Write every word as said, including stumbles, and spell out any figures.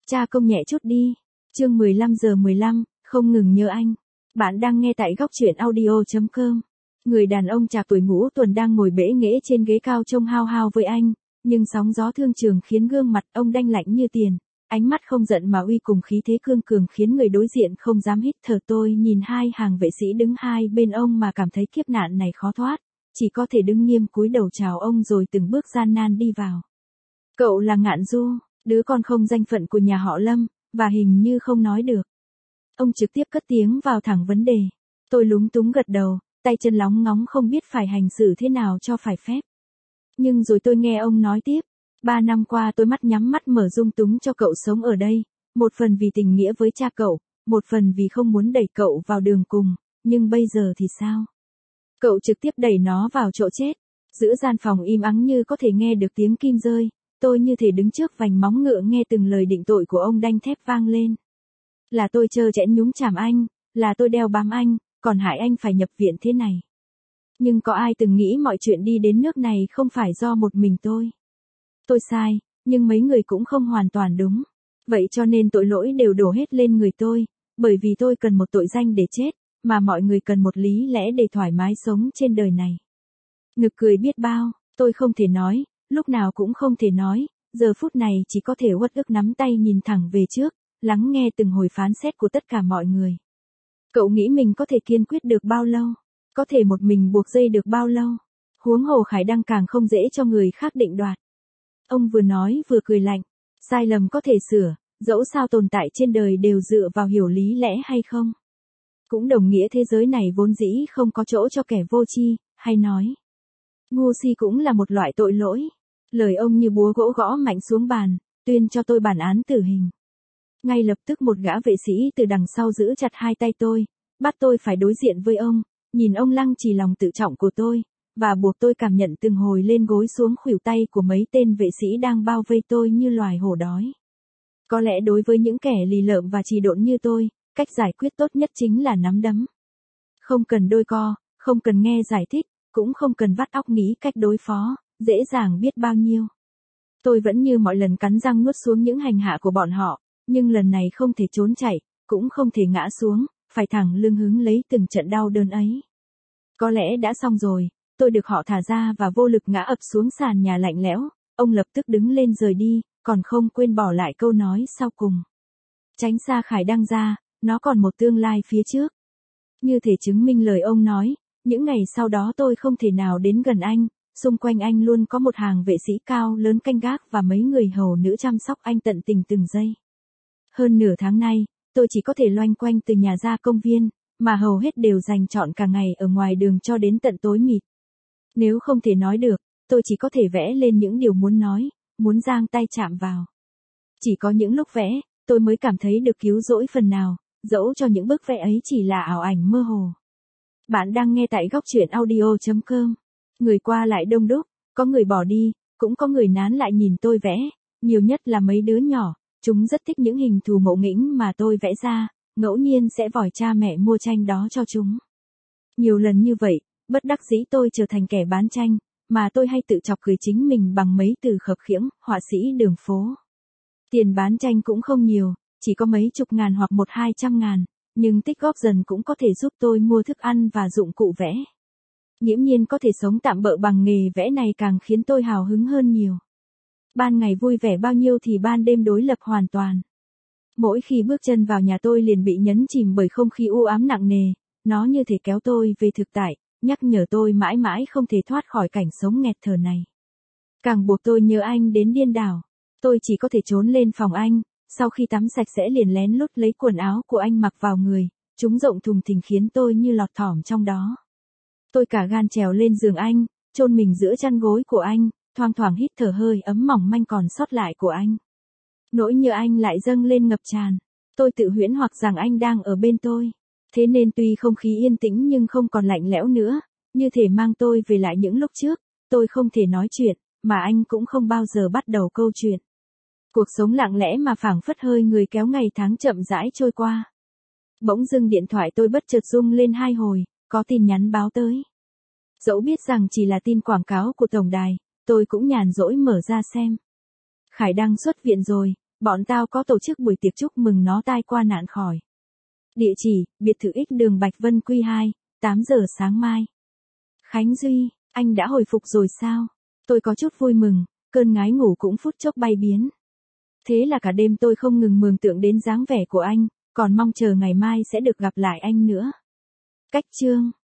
Cha công nhẹ chút đi. Chương mười lăm giờ mười lăm, không ngừng nhớ anh. Bạn đang nghe tại góc truyện audio chấm com. Người đàn ông trạc tuổi ngũ tuần đang ngồi bẽ nghễ trên ghế cao trông hao hao với anh, nhưng sóng gió thương trường khiến gương mặt ông đanh lạnh như tiền, ánh mắt không giận mà uy cùng khí thế cương cường khiến người đối diện không dám hít thở. Tôi nhìn hai hàng vệ sĩ đứng hai bên ông mà cảm thấy kiếp nạn này khó thoát, chỉ có thể đứng nghiêm cúi đầu chào ông rồi từng bước gian nan đi vào. Cậu là Ngạn Du, đứa con không danh phận của nhà họ Lâm, và hình như không nói được. Ông trực tiếp cất tiếng vào thẳng vấn đề. Tôi lúng túng gật đầu, tay chân lóng ngóng không biết phải hành xử thế nào cho phải phép. Nhưng rồi tôi nghe ông nói tiếp. Ba năm qua tôi mắt nhắm mắt mở dung túng cho cậu sống ở đây, một phần vì tình nghĩa với cha cậu, một phần vì không muốn đẩy cậu vào đường cùng, nhưng bây giờ thì sao? Cậu trực tiếp đẩy nó vào chỗ chết. Giữa gian phòng im ắng như có thể nghe được tiếng kim rơi, tôi như thể đứng trước vành móng ngựa nghe từng lời định tội của ông đanh thép vang lên. Là tôi trơ trẽn nhúng chàm anh, là tôi đeo bám anh, còn hại anh phải nhập viện thế này. Nhưng có ai từng nghĩ mọi chuyện đi đến nước này không phải do một mình tôi? Tôi sai, nhưng mấy người cũng không hoàn toàn đúng. Vậy cho nên tội lỗi đều đổ hết lên người tôi, bởi vì tôi cần một tội danh để chết, mà mọi người cần một lý lẽ để thoải mái sống trên đời này. Nực cười biết bao, tôi không thể nói, lúc nào cũng không thể nói, giờ phút này chỉ có thể uất ức nắm tay nhìn thẳng về trước, lắng nghe từng hồi phán xét của tất cả mọi người. Cậu nghĩ mình có thể kiên quyết được bao lâu? Có thể một mình buộc dây được bao lâu? Huống hồ Khải Đăng càng không dễ cho người khác định đoạt. Ông vừa nói vừa cười lạnh. Sai lầm có thể sửa, dẫu sao tồn tại trên đời đều dựa vào hiểu lý lẽ hay không. Cũng đồng nghĩa thế giới này vốn dĩ không có chỗ cho kẻ vô tri, hay nói. Ngu si cũng là một loại tội lỗi. Lời ông như búa gỗ gõ mạnh xuống bàn, tuyên cho tôi bản án tử hình. Ngay lập tức một gã vệ sĩ từ đằng sau giữ chặt hai tay tôi, bắt tôi phải đối diện với ông, nhìn ông lăng trì lòng tự trọng của tôi, và buộc tôi cảm nhận từng hồi lên gối xuống khuỷu tay của mấy tên vệ sĩ đang bao vây tôi như loài hổ đói. Có lẽ đối với những kẻ lì lợm và trì độn như tôi, cách giải quyết tốt nhất chính là nắm đấm. Không cần đôi co, không cần nghe giải thích, cũng không cần vắt óc nghĩ cách đối phó, dễ dàng biết bao nhiêu. Tôi vẫn như mọi lần cắn răng nuốt xuống những hành hạ của bọn họ, nhưng lần này không thể trốn chạy, cũng không thể ngã xuống, phải thẳng lưng hứng lấy từng trận đau đớn ấy. Có lẽ đã xong rồi, tôi được họ thả ra và vô lực ngã ập xuống sàn nhà lạnh lẽo, ông lập tức đứng lên rời đi, còn không quên bỏ lại câu nói sau cùng. Tránh xa Khải Đăng ra, nó còn một tương lai phía trước. Như thể chứng minh lời ông nói, những ngày sau đó tôi không thể nào đến gần anh, xung quanh anh luôn có một hàng vệ sĩ cao lớn canh gác và mấy người hầu nữ chăm sóc anh tận tình từng giây. Hơn nửa tháng nay, tôi chỉ có thể loanh quanh từ nhà ra công viên, mà hầu hết đều dành trọn cả ngày ở ngoài đường cho đến tận tối mịt. Nếu không thể nói được, tôi chỉ có thể vẽ lên những điều muốn nói, muốn giang tay chạm vào. Chỉ có những lúc vẽ, tôi mới cảm thấy được cứu rỗi phần nào, dẫu cho những bức vẽ ấy chỉ là ảo ảnh mơ hồ. Bạn đang nghe tại góc truyện audio chấm com. Người qua lại đông đúc, có người bỏ đi, cũng có người nán lại nhìn tôi vẽ, nhiều nhất là mấy đứa nhỏ, chúng rất thích những hình thù ngộ nghĩnh mà tôi vẽ ra, ngẫu nhiên sẽ vòi cha mẹ mua tranh đó cho chúng. Nhiều lần như vậy, bất đắc dĩ tôi trở thành kẻ bán tranh, mà tôi hay tự chọc cười chính mình bằng mấy từ khập khiễng, họa sĩ đường phố. Tiền bán tranh cũng không nhiều, chỉ có mấy chục ngàn hoặc một hai trăm ngàn, nhưng tích góp dần cũng có thể giúp tôi mua thức ăn và dụng cụ vẽ. Nghiễm nhiên có thể sống tạm bợ bằng nghề vẽ này càng khiến tôi hào hứng hơn nhiều. Ban ngày vui vẻ bao nhiêu thì ban đêm đối lập hoàn toàn. Mỗi khi bước chân vào nhà tôi liền bị nhấn chìm bởi không khí u ám nặng nề, nó như thể kéo tôi về thực tại, nhắc nhở tôi mãi mãi không thể thoát khỏi cảnh sống nghẹt thở này. Càng buộc tôi nhớ anh đến điên đảo. Tôi chỉ có thể trốn lên phòng anh, sau khi tắm sạch sẽ liền lén lút lấy quần áo của anh mặc vào người, chúng rộng thùng thình khiến tôi như lọt thỏm trong đó. Tôi cả gan trèo lên giường anh, chôn mình giữa chăn gối của anh, thoang thoảng hít thở hơi ấm mỏng manh còn sót lại của anh. Nỗi nhớ anh lại dâng lên ngập tràn. Tôi tự huyễn hoặc rằng anh đang ở bên tôi. Thế nên tuy không khí yên tĩnh nhưng không còn lạnh lẽo nữa, như thể mang tôi về lại những lúc trước, tôi không thể nói chuyện, mà anh cũng không bao giờ bắt đầu câu chuyện. Cuộc sống lặng lẽ mà phảng phất hơi người kéo ngày tháng chậm rãi trôi qua. Bỗng dưng điện thoại tôi bất chợt rung lên hai hồi, có tin nhắn báo tới. Dẫu biết rằng chỉ là tin quảng cáo của tổng đài, tôi cũng nhàn rỗi mở ra xem. Khải Đăng xuất viện rồi, Bọn tao có tổ chức buổi tiệc chúc mừng nó tai qua nạn khỏi. Địa chỉ, biệt thự X đường Bạch Vân Quy hai, tám giờ sáng mai. Khánh Duy, anh đã hồi phục rồi sao? Tôi có chút vui mừng, cơn ngái ngủ cũng phút chốc bay biến. Thế là cả đêm tôi không ngừng mường tượng đến dáng vẻ của anh, còn mong chờ ngày mai sẽ được gặp lại anh nữa. Cách chương